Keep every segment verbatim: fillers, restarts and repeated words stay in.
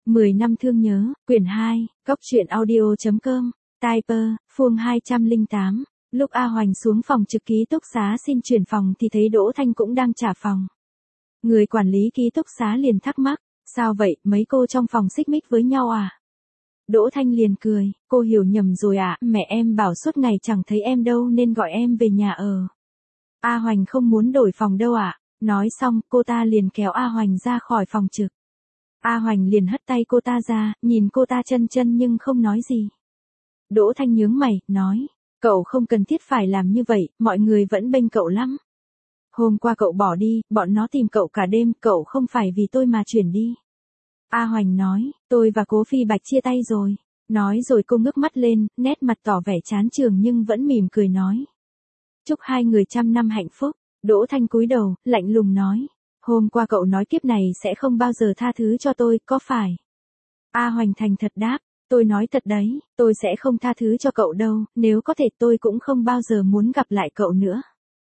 mười năm thương nhớ, quyển hai, góc truyện audio.com, Typer, Phương hai trăm lẻ tám. Lúc A Hoành xuống phòng trực ký túc xá xin chuyển phòng thì thấy Đỗ Thanh cũng đang trả phòng. Người quản lý ký túc xá liền thắc mắc, sao vậy, mấy cô trong phòng xích mích với nhau à? Đỗ Thanh liền cười, cô hiểu nhầm rồi ạ, à? Mẹ em bảo suốt ngày chẳng thấy em đâu nên gọi em về nhà ở. A Hoành không muốn đổi phòng đâu ạ. À? Nói xong, cô ta liền kéo A Hoành ra khỏi phòng trực. A Hoành liền hất tay cô ta ra, nhìn cô ta chân chân nhưng không nói gì. Đỗ Thanh nhướng mày, nói, cậu không cần thiết phải làm như vậy, mọi người vẫn bênh cậu lắm. Hôm qua cậu bỏ đi, bọn nó tìm cậu cả đêm, cậu không phải vì tôi mà chuyển đi. A Hoành nói, tôi và Cố Phi Bạch chia tay rồi. Nói rồi cô ngước mắt lên, nét mặt tỏ vẻ chán chường nhưng vẫn mỉm cười nói. Chúc hai người trăm năm hạnh phúc. Đỗ Thanh cúi đầu, lạnh lùng nói. Hôm qua cậu nói kiếp này sẽ không bao giờ tha thứ cho tôi, có phải? A Hoành thành thật đáp. Tôi nói thật đấy, tôi sẽ không tha thứ cho cậu đâu, nếu có thể tôi cũng không bao giờ muốn gặp lại cậu nữa.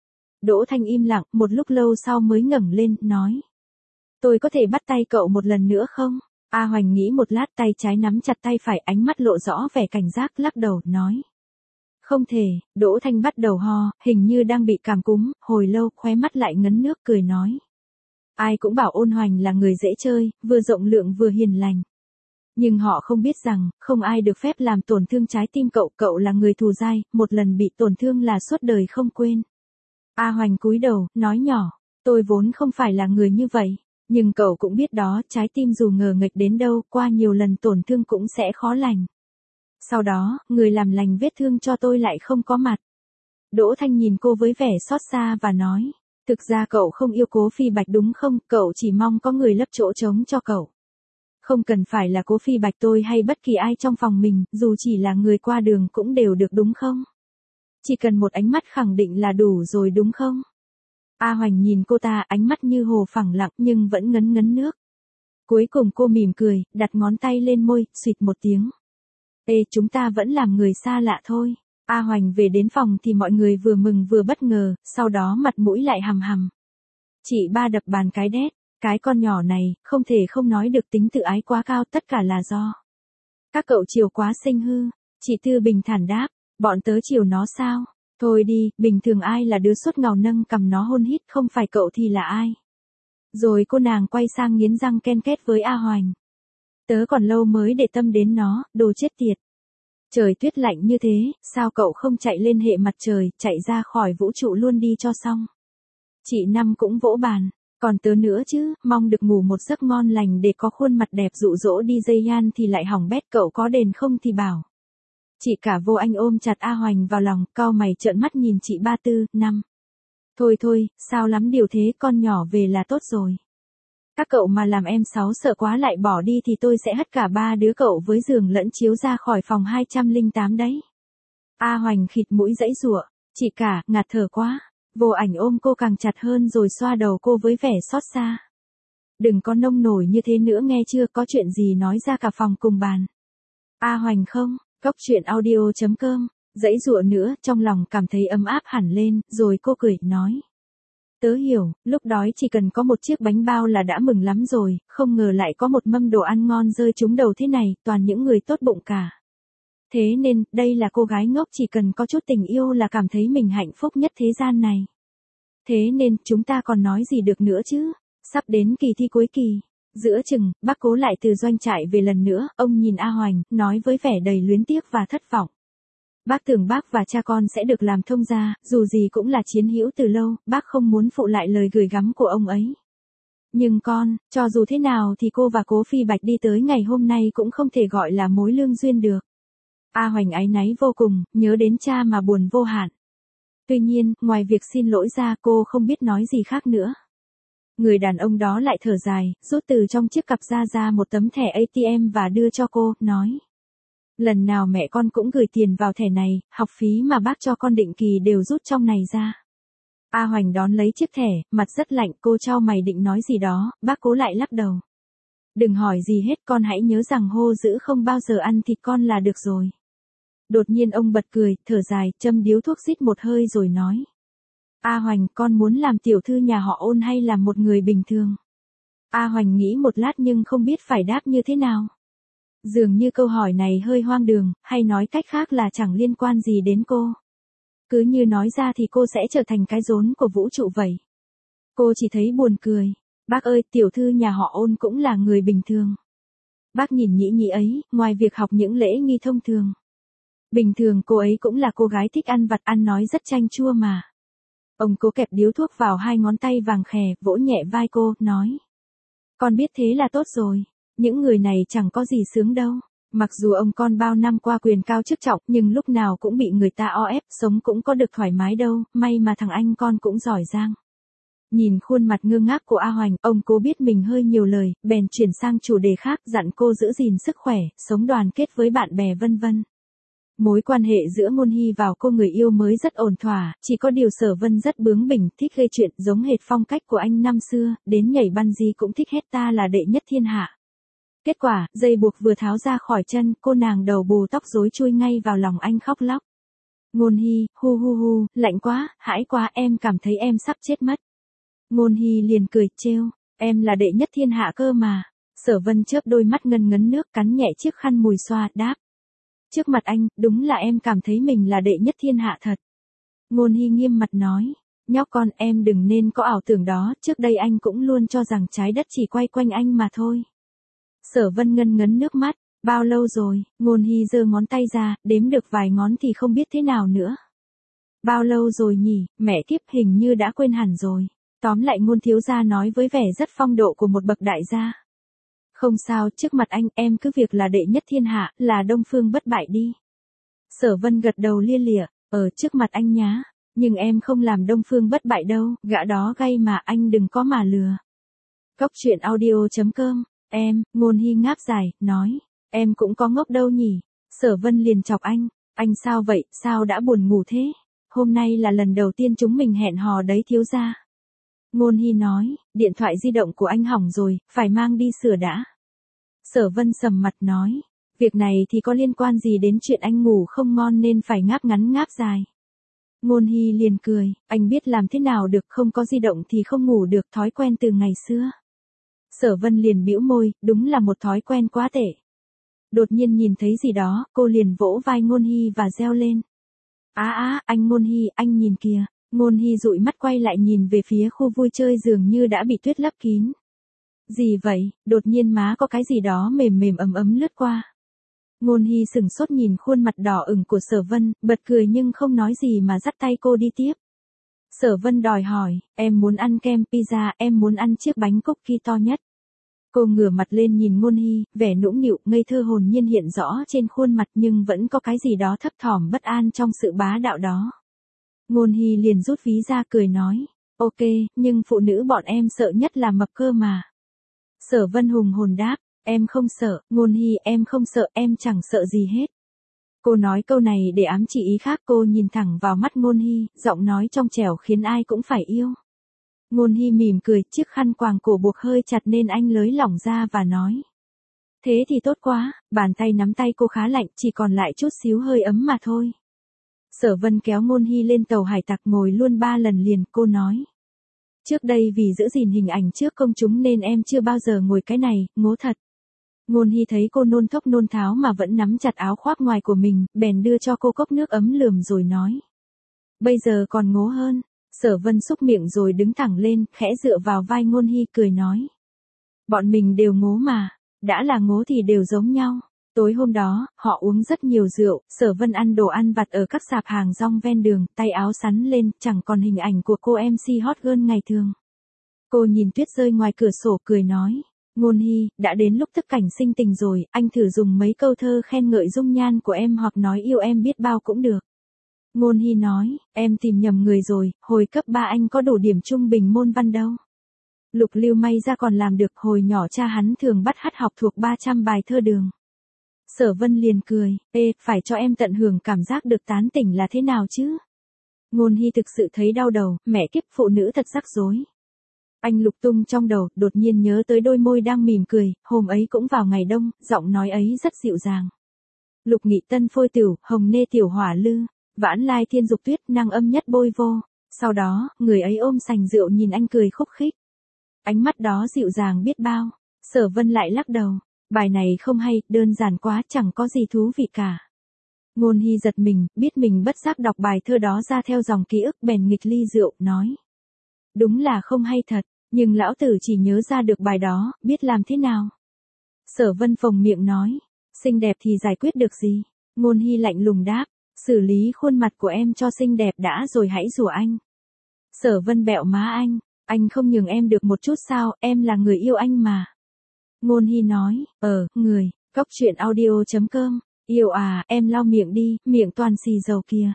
Đỗ Thanh im lặng, một lúc lâu sau mới ngẩng lên, nói. Tôi có thể bắt tay cậu một lần nữa không? A Hoành nghĩ một lát, tay trái nắm chặt tay phải, ánh mắt lộ rõ vẻ cảnh giác, lắc đầu, nói. Không thể. Đỗ Thanh bắt đầu ho, hình như đang bị cảm cúm, hồi lâu, khóe mắt lại ngấn nước, cười nói. Ai cũng bảo Ôn Hoành là người dễ chơi, vừa rộng lượng vừa hiền lành. Nhưng họ không biết rằng, không ai được phép làm tổn thương trái tim cậu, cậu là người thù dai, một lần bị tổn thương là suốt đời không quên. A Hoành cúi đầu, nói nhỏ, tôi vốn không phải là người như vậy, nhưng cậu cũng biết đó, trái tim dù ngờ nghệch đến đâu, qua nhiều lần tổn thương cũng sẽ khó lành. Sau đó, người làm lành vết thương cho tôi lại không có mặt. Đỗ Thanh nhìn cô với vẻ xót xa và nói, thực ra cậu không yêu Cố Phi Bạch đúng không, cậu chỉ mong có người lấp chỗ trống cho cậu. Không cần phải là Cố Phi Bạch tôi hay bất kỳ ai trong phòng mình, dù chỉ là người qua đường cũng đều được đúng không? Chỉ cần một ánh mắt khẳng định là đủ rồi đúng không? A Hoành nhìn cô ta, ánh mắt như hồ phẳng lặng nhưng vẫn ngấn ngấn nước. Cuối cùng cô mỉm cười, đặt ngón tay lên môi, xịt một tiếng. Ê, chúng ta vẫn làm người xa lạ thôi. A Hoành về đến phòng thì mọi người vừa mừng vừa bất ngờ, sau đó mặt mũi lại hằm hằm. Chị ba đập bàn cái đét, cái con nhỏ này, không thể không nói được tính tự ái quá cao, tất cả là do. Các cậu chiều quá xinh hư. Chị Tư bình thản đáp, bọn tớ chiều nó sao? Thôi đi, bình thường ai là đứa suốt ngào nâng cầm nó hôn hít, không phải cậu thì là ai? Rồi cô nàng quay sang nghiến răng ken két với A Hoành. Tớ còn lâu mới để tâm đến nó, đồ chết tiệt. Trời tuyết lạnh như thế, sao cậu không chạy lên hệ mặt trời, chạy ra khỏi vũ trụ luôn đi cho xong. Chị Năm cũng vỗ bàn, còn tớ nữa chứ, mong được ngủ một giấc ngon lành để có khuôn mặt đẹp dụ dỗ đi dây yan thì lại hỏng bét, cậu có đền không thì bảo. Chị Cả Vô Anh ôm chặt A Hoành vào lòng, cau mày trợn mắt nhìn chị Ba Tư, Năm. Thôi thôi, sao lắm điều thế, con nhỏ về là tốt rồi. Các cậu mà làm em Sáu sợ quá lại bỏ đi thì tôi sẽ hất cả ba đứa cậu với giường lẫn chiếu ra khỏi phòng hai trăm lẻ tám đấy. A Hoành khịt mũi giãy giụa, chị Cả, ngạt thở quá. Vô Ảnh ôm cô càng chặt hơn rồi xoa đầu cô với vẻ xót xa. Đừng có nông nổi như thế nữa nghe chưa, có chuyện gì nói ra cả phòng cùng bàn. A Hoành không, góc truyện audio.com, giãy giụa nữa, trong lòng cảm thấy ấm áp hẳn lên, rồi cô cười, nói. Tớ hiểu, lúc đói chỉ cần có một chiếc bánh bao là đã mừng lắm rồi, không ngờ lại có một mâm đồ ăn ngon rơi trúng đầu thế này, toàn những người tốt bụng cả. Thế nên, đây là cô gái ngốc chỉ cần có chút tình yêu là cảm thấy mình hạnh phúc nhất thế gian này. Thế nên, chúng ta còn nói gì được nữa chứ? Sắp đến kỳ thi cuối kỳ. Giữa chừng, bác Cố lại từ doanh trại về lần nữa, ông nhìn A Hoành, nói với vẻ đầy luyến tiếc và thất vọng. Bác tưởng bác và cha con sẽ được làm thông gia, dù gì cũng là chiến hữu từ lâu, bác không muốn phụ lại lời gửi gắm của ông ấy. Nhưng con, cho dù thế nào thì cô và Cố Phi Bạch đi tới ngày hôm nay cũng không thể gọi là mối lương duyên được. A Hoành áy náy vô cùng, nhớ đến cha mà buồn vô hạn. Tuy nhiên, ngoài việc xin lỗi ra cô không biết nói gì khác nữa. Người đàn ông đó lại thở dài, rút từ trong chiếc cặp ra ra một tấm thẻ a tê em và đưa cho cô, nói. Lần nào mẹ con cũng gửi tiền vào thẻ này, học phí mà bác cho con định kỳ đều rút trong này ra. A Hoành đón lấy chiếc thẻ, mặt rất lạnh, cô chau mày định nói gì đó, bác Cố lại lắc đầu. Đừng hỏi gì hết, con hãy nhớ rằng hô dữ không bao giờ ăn thịt con là được rồi. Đột nhiên ông bật cười, thở dài, châm điếu thuốc rít một hơi rồi nói. A Hoành, con muốn làm tiểu thư nhà họ Ôn hay làm một người bình thường? A Hoành nghĩ một lát nhưng không biết phải đáp như thế nào. Dường như câu hỏi này hơi hoang đường, hay nói cách khác là chẳng liên quan gì đến cô. Cứ như nói ra thì cô sẽ trở thành cái rốn của vũ trụ vậy. Cô chỉ thấy buồn cười. Bác ơi, tiểu thư nhà họ Ôn cũng là người bình thường. Bác nhìn nhĩ nhĩ ấy, ngoài việc học những lễ nghi thông thường. Bình thường cô ấy cũng là cô gái thích ăn vặt, ăn nói rất chanh chua mà. Ông cố kẹp điếu thuốc vào hai ngón tay vàng khè, vỗ nhẹ vai cô, nói. Con biết thế là tốt rồi. Những người này chẳng có gì sướng đâu. Mặc dù ông con bao năm qua quyền cao chức trọng, nhưng lúc nào cũng bị người ta o ép, sống cũng có được thoải mái đâu, may mà thằng anh con cũng giỏi giang. Nhìn khuôn mặt ngơ ngác của A Hoành, ông cố biết mình hơi nhiều lời, bèn chuyển sang chủ đề khác, dặn cô giữ gìn sức khỏe, sống đoàn kết với bạn bè vân vân. Mối quan hệ giữa Ngôn Hy và cô người yêu mới rất ổn thỏa, chỉ có điều Sở Vân rất bướng bỉnh, thích gây chuyện, giống hệt phong cách của anh năm xưa, đến nhảy bungee cũng thích hét ta là đệ nhất thiên hạ. Kết quả, dây buộc vừa tháo ra khỏi chân, cô nàng đầu bù tóc rối chui ngay vào lòng anh khóc lóc. Ngôn Hy, hu hu hu, lạnh quá, hãi quá, em cảm thấy em sắp chết mất. Ngôn Hy liền cười, trêu, em là đệ nhất thiên hạ cơ mà. Sở Vân chớp đôi mắt ngân ngấn nước, cắn nhẹ chiếc khăn mùi xoa, đáp. Trước mặt anh, đúng là em cảm thấy mình là đệ nhất thiên hạ thật. Ngôn Hy nghiêm mặt nói, nhóc con, em đừng nên có ảo tưởng đó, trước đây anh cũng luôn cho rằng trái đất chỉ quay quanh anh mà thôi. Sở Vân ngân ngấn nước mắt, bao lâu rồi? Ngôn Hy giơ ngón tay ra, đếm được vài ngón thì không biết thế nào nữa. Bao lâu rồi nhỉ, mẹ kiếp, hình như đã quên hẳn rồi. Tóm lại Ngôn thiếu gia nói với vẻ rất phong độ của một bậc đại gia. Không sao, trước mặt anh, em cứ việc là đệ nhất thiên hạ, là Đông Phương bất bại đi. Sở Vân gật đầu lia lịa, ở trước mặt anh nhá, nhưng em không làm Đông Phương bất bại đâu, gã đó gay mà, anh đừng có mà lừa. Cốc truyện audio chấm com, em, Ngôn Hy ngáp dài, nói, em cũng có ngốc đâu nhỉ. Sở Vân liền chọc anh, anh sao vậy, sao đã buồn ngủ thế? Hôm nay là lần đầu tiên chúng mình hẹn hò đấy thiếu gia. Ngôn Hy nói, điện thoại di động của anh hỏng rồi, phải mang đi sửa đã. Sở Vân sầm mặt nói, việc này thì có liên quan gì đến chuyện anh ngủ không ngon nên phải ngáp ngắn ngáp dài. Ngôn Hy liền cười, anh biết làm thế nào được, không có di động thì không ngủ được, thói quen từ ngày xưa. Sở Vân liền bĩu môi, đúng là một thói quen quá tệ. Đột nhiên nhìn thấy gì đó, cô liền vỗ vai Ngôn Hy và reo lên. Á á, anh Ngôn Hy, anh nhìn kìa. Ngôn Hy dụi mắt quay lại nhìn về phía khu vui chơi dường như đã bị tuyết lấp kín. Gì vậy, đột nhiên má có cái gì đó mềm mềm ấm ấm lướt qua. Ngôn Hy sừng sốt nhìn khuôn mặt đỏ ửng của Sở Vân, bật cười nhưng không nói gì mà dắt tay cô đi tiếp. Sở Vân đòi hỏi, em muốn ăn kem pizza, em muốn ăn chiếc bánh cookie to nhất. Cô ngửa mặt lên nhìn Ngôn Hy, vẻ nũng nịu, ngây thơ hồn nhiên hiện rõ trên khuôn mặt nhưng vẫn có cái gì đó thấp thỏm bất an trong sự bá đạo đó. Ngôn Hy liền rút ví ra cười nói, ok, nhưng phụ nữ bọn em sợ nhất là mập cơ mà. Sở Vân hùng hồn đáp, em không sợ, Ngôn Hy em không sợ, em chẳng sợ gì hết. Cô nói câu này để ám chỉ ý khác, cô nhìn thẳng vào mắt Ngôn Hy, giọng nói trong trẻo khiến ai cũng phải yêu. Ngôn Hy mỉm cười, chiếc khăn quàng cổ buộc hơi chặt nên anh lới lỏng ra và nói. Thế thì tốt quá, bàn tay nắm tay cô khá lạnh, chỉ còn lại chút xíu hơi ấm mà thôi. Sở Vân kéo Ngôn Hy lên tàu hải tặc ngồi luôn ba lần liền, cô nói. Trước đây vì giữ gìn hình ảnh trước công chúng nên em chưa bao giờ ngồi cái này, ngố thật. Ngôn Hy thấy cô nôn thốc nôn tháo mà vẫn nắm chặt áo khoác ngoài của mình, bèn đưa cho cô cốc nước ấm lườm rồi nói. Bây giờ còn ngố hơn. Sở Vân xúc miệng rồi đứng thẳng lên, khẽ dựa vào vai Ngôn Hy cười nói. Bọn mình đều ngố mà, đã là ngố thì đều giống nhau. Tối hôm đó, họ uống rất nhiều rượu, Sở Vân ăn đồ ăn vặt ở các sạp hàng rong ven đường, tay áo sắn lên, chẳng còn hình ảnh của cô em xê hot girl ngày thường. Cô nhìn tuyết rơi ngoài cửa sổ cười nói, Ngôn Hy, đã đến lúc thức cảnh sinh tình rồi, anh thử dùng mấy câu thơ khen ngợi dung nhan của em hoặc nói yêu em biết bao cũng được. Ngôn Hy nói, em tìm nhầm người rồi, hồi cấp ba anh có đủ điểm trung bình môn văn đâu. Lục Lưu may ra còn làm được, hồi nhỏ cha hắn thường bắt hát học thuộc ba trăm bài thơ đường. Sở Vân liền cười, ê, phải cho em tận hưởng cảm giác được tán tỉnh là thế nào chứ? Ngôn Hy thực sự thấy đau đầu, mẹ kiếp phụ nữ thật rắc rối. Anh lục tung trong đầu, đột nhiên nhớ tới đôi môi đang mỉm cười, hôm ấy cũng vào ngày đông, giọng nói ấy rất dịu dàng. Lục nghị tân phôi tửu, hồng nê tiểu hỏa lư, vãn lai thiên dục tuyết, năng âm nhất bôi vô. Sau đó, người ấy ôm sành rượu nhìn anh cười khúc khích. Ánh mắt đó dịu dàng biết bao. Sở Vân lại lắc đầu. Bài này không hay, đơn giản quá, chẳng có gì thú vị cả. Ngôn Hy giật mình, biết mình bất giác đọc bài thơ đó ra theo dòng ký ức bèn nghịch ly rượu, nói. Đúng là không hay thật, nhưng lão tử chỉ nhớ ra được bài đó, biết làm thế nào. Sở Vân phồng miệng nói. Xinh đẹp thì giải quyết được gì? Ngôn Hy lạnh lùng đáp. Xử lý khuôn mặt của em cho xinh đẹp đã rồi hãy rủa anh. Sở Vân bẹo má anh. Anh không nhường em được một chút sao, em là người yêu anh mà. Ngôn Hy nói. Ờ, người, cốc truyện audio chấm com. Yêu à, em lau miệng đi, miệng toàn xì dầu kìa.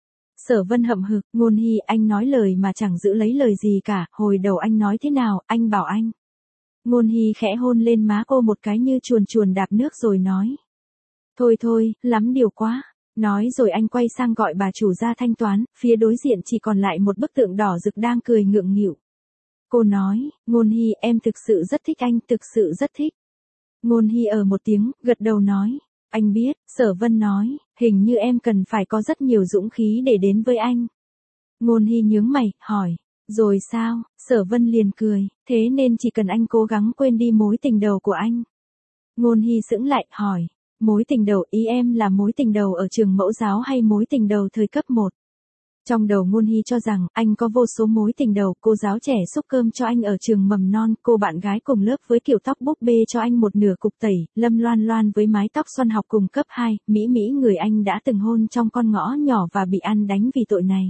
Sở Vân hậm hực. Ngôn Hy, anh nói lời mà chẳng giữ lấy lời gì cả, hồi đầu anh nói thế nào, anh bảo anh. Ngôn Hy khẽ hôn lên má cô một cái như chuồn chuồn đạp nước rồi nói. Thôi thôi, lắm điều quá. Nói rồi anh quay sang gọi bà chủ ra thanh toán, phía đối diện chỉ còn lại một bức tượng đỏ rực đang cười ngượng nghịu. Cô nói, Ngôn Hy, em thực sự rất thích anh, thực sự rất thích. Ngôn Hy ở một tiếng, gật đầu nói. Anh biết, Sở Vân nói, hình như em cần phải có rất nhiều dũng khí để đến với anh. Ngôn Hy nhướng mày, hỏi. Rồi sao? Sở Vân liền cười, thế nên chỉ cần anh cố gắng quên đi mối tình đầu của anh. Ngôn Hy sững lại, hỏi. Mối tình đầu ý em là mối tình đầu ở trường mẫu giáo hay mối tình đầu thời cấp một? Trong đầu Ngôn Hy cho rằng anh có vô số mối tình đầu, cô giáo trẻ xúc cơm cho anh ở trường mầm non, cô bạn gái cùng lớp với kiểu tóc búp bê cho anh một nửa cục tẩy, Lâm Loan Loan với mái tóc xoăn học cùng cấp hai, Mỹ Mỹ người anh đã từng hôn trong con ngõ nhỏ và bị ăn đánh vì tội này.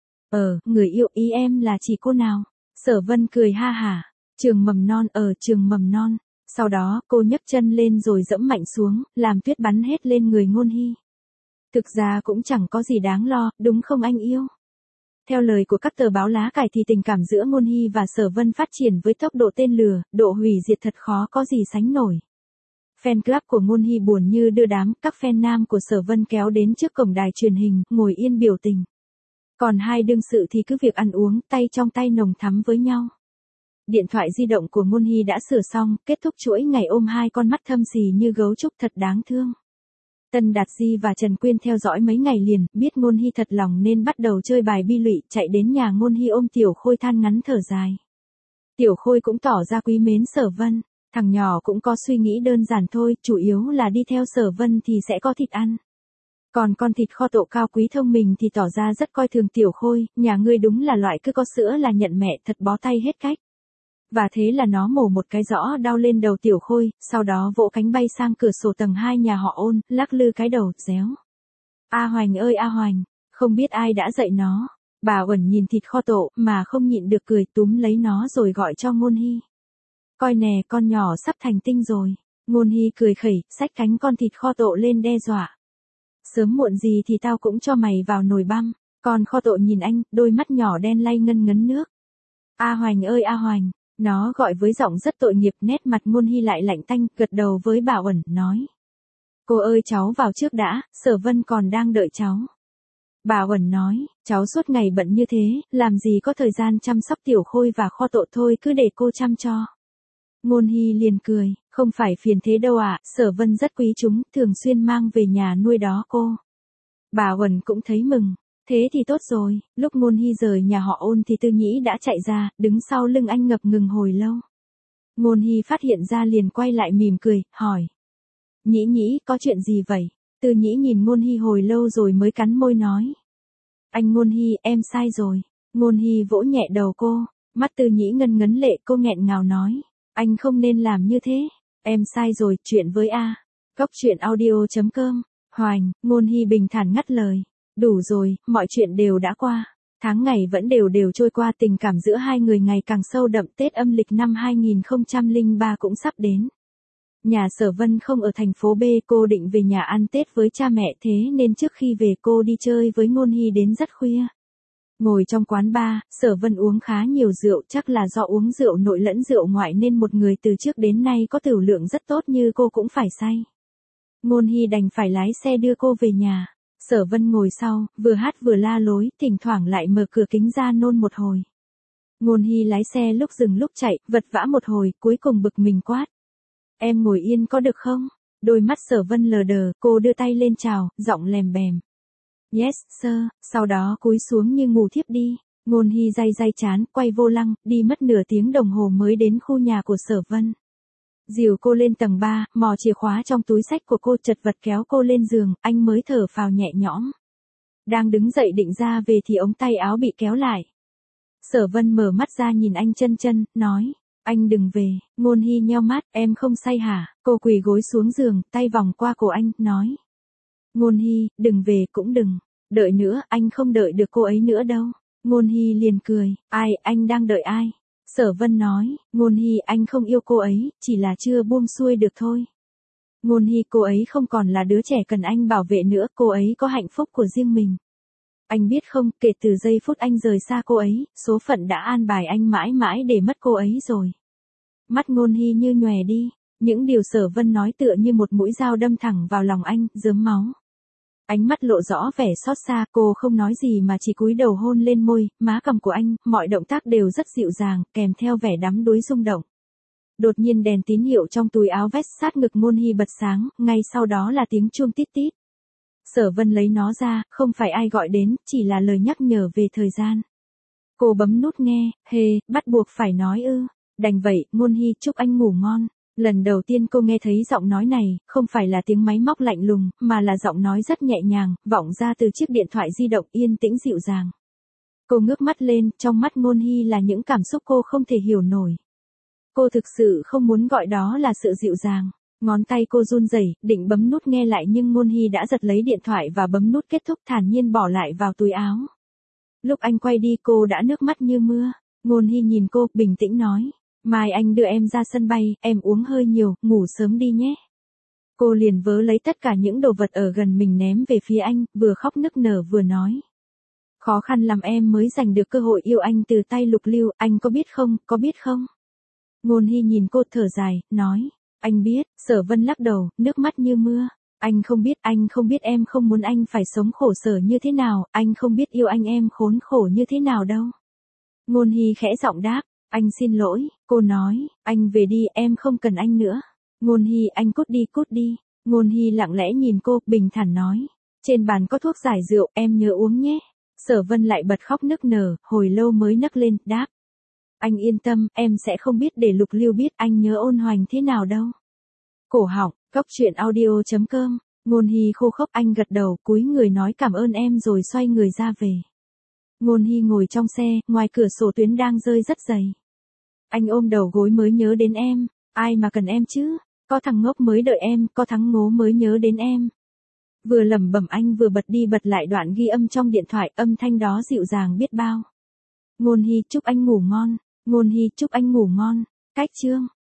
Ờ, người yêu ý em là chỉ cô nào? Sở Vân cười ha hả. Trường mầm non, ở trường mầm non. Sau đó, cô nhấc chân lên rồi dẫm mạnh xuống, làm tuyết bắn hết lên người Ngôn Hy. Thực ra cũng chẳng có gì đáng lo, đúng không anh yêu? Theo lời của các tờ báo lá cải thì tình cảm giữa Ngôn Hy và Sở Vân phát triển với tốc độ tên lửa, độ hủy diệt thật khó có gì sánh nổi. Fan club của Ngôn Hy buồn như đưa đám, các fan nam của Sở Vân kéo đến trước cổng đài truyền hình, ngồi yên biểu tình. Còn hai đương sự thì cứ việc ăn uống, tay trong tay nồng thắm với nhau. Điện thoại di động của Ngôn Hy đã sửa xong, kết thúc chuỗi ngày ôm hai con mắt thâm xì như gấu trúc thật đáng thương. Tân Đạt Di và Trần Quyên theo dõi mấy ngày liền, biết Ngôn Hy thật lòng nên bắt đầu chơi bài bi lụy, chạy đến nhà Ngôn Hy ôm Tiểu Khôi than ngắn thở dài. Tiểu Khôi cũng tỏ ra quý mến Sở Vân, thằng nhỏ cũng có suy nghĩ đơn giản thôi, chủ yếu là đi theo Sở Vân thì sẽ có thịt ăn. Còn con thịt kho tộ cao quý thông minh thì tỏ ra rất coi thường Tiểu Khôi, nhà ngươi đúng là loại cứ có sữa là nhận mẹ, thật bó tay hết cách. Và thế là nó mổ một cái rõ đau lên đầu Tiểu Khôi, sau đó vỗ cánh bay sang cửa sổ tầng hai nhà họ Ôn, lắc lư cái đầu, réo. A Hoành ơi A Hoành, không biết ai đã dạy nó. Bà Uẩn nhìn thịt kho tộ mà không nhịn được cười, túm lấy nó rồi gọi cho Ngôn Hy. Coi nè, con nhỏ sắp thành tinh rồi. Ngôn Hy cười khẩy, xách cánh con thịt kho tộ lên đe dọa. Sớm muộn gì thì tao cũng cho mày vào nồi băm. Con kho tộ nhìn anh, đôi mắt nhỏ đen lay ngân ngấn nước. A Hoành ơi A Hoành. Nó gọi với giọng rất tội nghiệp, nét mặt Ngôn Hy lại lạnh tanh, gật đầu với bà Uẩn, nói. Cô ơi cháu vào trước đã, Sở Vân còn đang đợi cháu. Bà Uẩn nói, cháu suốt ngày bận như thế, làm gì có thời gian chăm sóc Tiểu Khôi và kho tộ thôi, cứ để cô chăm cho. Ngôn Hy liền cười, không phải phiền thế đâu ạ, à, Sở Vân rất quý chúng, thường xuyên mang về nhà nuôi đó cô. Bà Uẩn cũng thấy mừng. Thế thì tốt rồi, lúc Ngôn Hy rời nhà họ Ôn thì Tư Nhĩ đã chạy ra, đứng sau lưng anh ngập ngừng hồi lâu. Ngôn Hy phát hiện ra liền quay lại mỉm cười, hỏi. Nhĩ Nhĩ, có chuyện gì vậy? Tư Nhĩ nhìn Ngôn Hy hồi lâu rồi mới cắn môi nói. Anh Ngôn Hy, em sai rồi. Ngôn Hy vỗ nhẹ đầu cô, mắt Tư Nhĩ ngân ngấn lệ, cô nghẹn ngào nói. Anh không nên làm như thế. Em sai rồi, chuyện với A. Cốc truyện audio chấm com. Hoành, Ngôn Hy bình thản ngắt lời. Đủ rồi, mọi chuyện đều đã qua. Tháng ngày vẫn đều đều trôi qua, tình cảm giữa hai người ngày càng sâu đậm. Tết âm lịch năm hai nghìn không trăm lẻ ba cũng sắp đến. Nhà Sở Vân không ở thành phố B, cô định về nhà ăn Tết với cha mẹ, thế nên trước khi về cô đi chơi với Ngôn Hy đến rất khuya. Ngồi trong quán bar, Sở Vân uống khá nhiều rượu, chắc là do uống rượu nội lẫn rượu ngoại nên một người từ trước đến nay có tửu lượng rất tốt như cô cũng phải say. Ngôn Hy đành phải lái xe đưa cô về nhà. Sở Vân ngồi sau, vừa hát vừa la lối, thỉnh thoảng lại mở cửa kính ra nôn một hồi. Ngôn Hy lái xe lúc dừng lúc chạy, vật vã một hồi, cuối cùng bực mình quát. Em ngồi yên có được không? Đôi mắt Sở Vân lờ đờ, cô đưa tay lên chào, giọng lèm bèm. Yes, sir, sau đó cúi xuống như ngủ thiếp đi. Ngôn Hy day day chán, quay vô lăng, đi mất nửa tiếng đồng hồ mới đến khu nhà của Sở Vân. Dìu cô lên tầng ba, mò chìa khóa trong túi xách của cô, chật vật kéo cô lên giường, anh mới thở phào nhẹ nhõm. Đang đứng dậy định ra về thì ống tay áo bị kéo lại. Sở Vân mở mắt ra nhìn anh chân chân, nói, anh đừng về. Ngôn Hy nheo mắt, em không say hả? Cô quỳ gối xuống giường, tay vòng qua cổ anh, nói. Ngôn Hy, đừng về cũng đừng. Đợi nữa, anh không đợi được cô ấy nữa đâu. Ngôn Hy liền cười, ai, anh đang đợi ai? Sở Vân nói, Ngôn Hy, anh không yêu cô ấy, chỉ là chưa buông xuôi được thôi. Ngôn Hy, cô ấy không còn là đứa trẻ cần anh bảo vệ nữa, cô ấy có hạnh phúc của riêng mình. Anh biết không, kể từ giây phút anh rời xa cô ấy, số phận đã an bài anh mãi mãi để mất cô ấy rồi. Mắt Ngôn Hy như nhòe đi, những điều Sở Vân nói tựa như một mũi dao đâm thẳng vào lòng anh, rớm máu. Ánh mắt lộ rõ vẻ xót xa, cô không nói gì mà chỉ cúi đầu hôn lên môi, má cằm của anh, mọi động tác đều rất dịu dàng, kèm theo vẻ đắm đuối rung động. Đột nhiên đèn tín hiệu trong túi áo vest sát ngực Ngôn Hy bật sáng, ngay sau đó là tiếng chuông tít tít. Sở Vân lấy nó ra, không phải ai gọi đến, chỉ là lời nhắc nhở về thời gian. Cô bấm nút nghe, hề, bắt buộc phải nói ư. Đành vậy, Ngôn Hy, chúc anh ngủ ngon. Lần đầu tiên cô nghe thấy giọng nói này, không phải là tiếng máy móc lạnh lùng, mà là giọng nói rất nhẹ nhàng, vọng ra từ chiếc điện thoại di động yên tĩnh dịu dàng. Cô ngước mắt lên, trong mắt Ngôn Hy là những cảm xúc cô không thể hiểu nổi. Cô thực sự không muốn gọi đó là sự dịu dàng. Ngón tay cô run rẩy, định bấm nút nghe lại nhưng Ngôn Hy đã giật lấy điện thoại và bấm nút kết thúc, thản nhiên bỏ lại vào túi áo. Lúc anh quay đi cô đã nước mắt như mưa. Ngôn Hy nhìn cô, bình tĩnh nói. Mai anh đưa em ra sân bay, em uống hơi nhiều, ngủ sớm đi nhé. Cô liền vớ lấy tất cả những đồ vật ở gần mình ném về phía anh, vừa khóc nức nở vừa nói. Khó khăn lắm em mới giành được cơ hội yêu anh từ tay Lục Lưu, anh có biết không, có biết không? Ngôn Hy nhìn cô thở dài, nói. Anh biết. Sở Vân lắc đầu, nước mắt như mưa. Anh không biết, anh không biết em không muốn anh phải sống khổ sở như thế nào, anh không biết yêu anh em khốn khổ như thế nào đâu. Ngôn Hy khẽ giọng đáp. Anh xin lỗi, cô nói, anh về đi, em không cần anh nữa. Ngôn Hy, anh cút đi, cút đi. Ngôn Hy lặng lẽ nhìn cô, bình thản nói. Trên bàn có thuốc giải rượu, em nhớ uống nhé. Sở Vân lại bật khóc nức nở, hồi lâu mới nấc lên, đáp. Anh yên tâm, em sẽ không biết để Lục Lưu biết anh nhớ Ôn Hoành thế nào đâu. Cổ họng, cóc truyện audio chấm com. Ngôn Hy khô khốc, anh gật đầu, cúi người nói cảm ơn em rồi xoay người ra về. Ngôn Hy ngồi trong xe, ngoài cửa sổ tuyến đang rơi rất dày. Anh ôm đầu gối mới nhớ đến em, ai mà cần em chứ, có thằng ngốc mới đợi em, có thằng ngố mới nhớ đến em. Vừa lẩm bẩm anh vừa bật đi bật lại đoạn ghi âm trong điện thoại, âm thanh đó dịu dàng biết bao. Ngôn Hy, chúc anh ngủ ngon. Ngôn Hy, chúc anh ngủ ngon. Cách chương.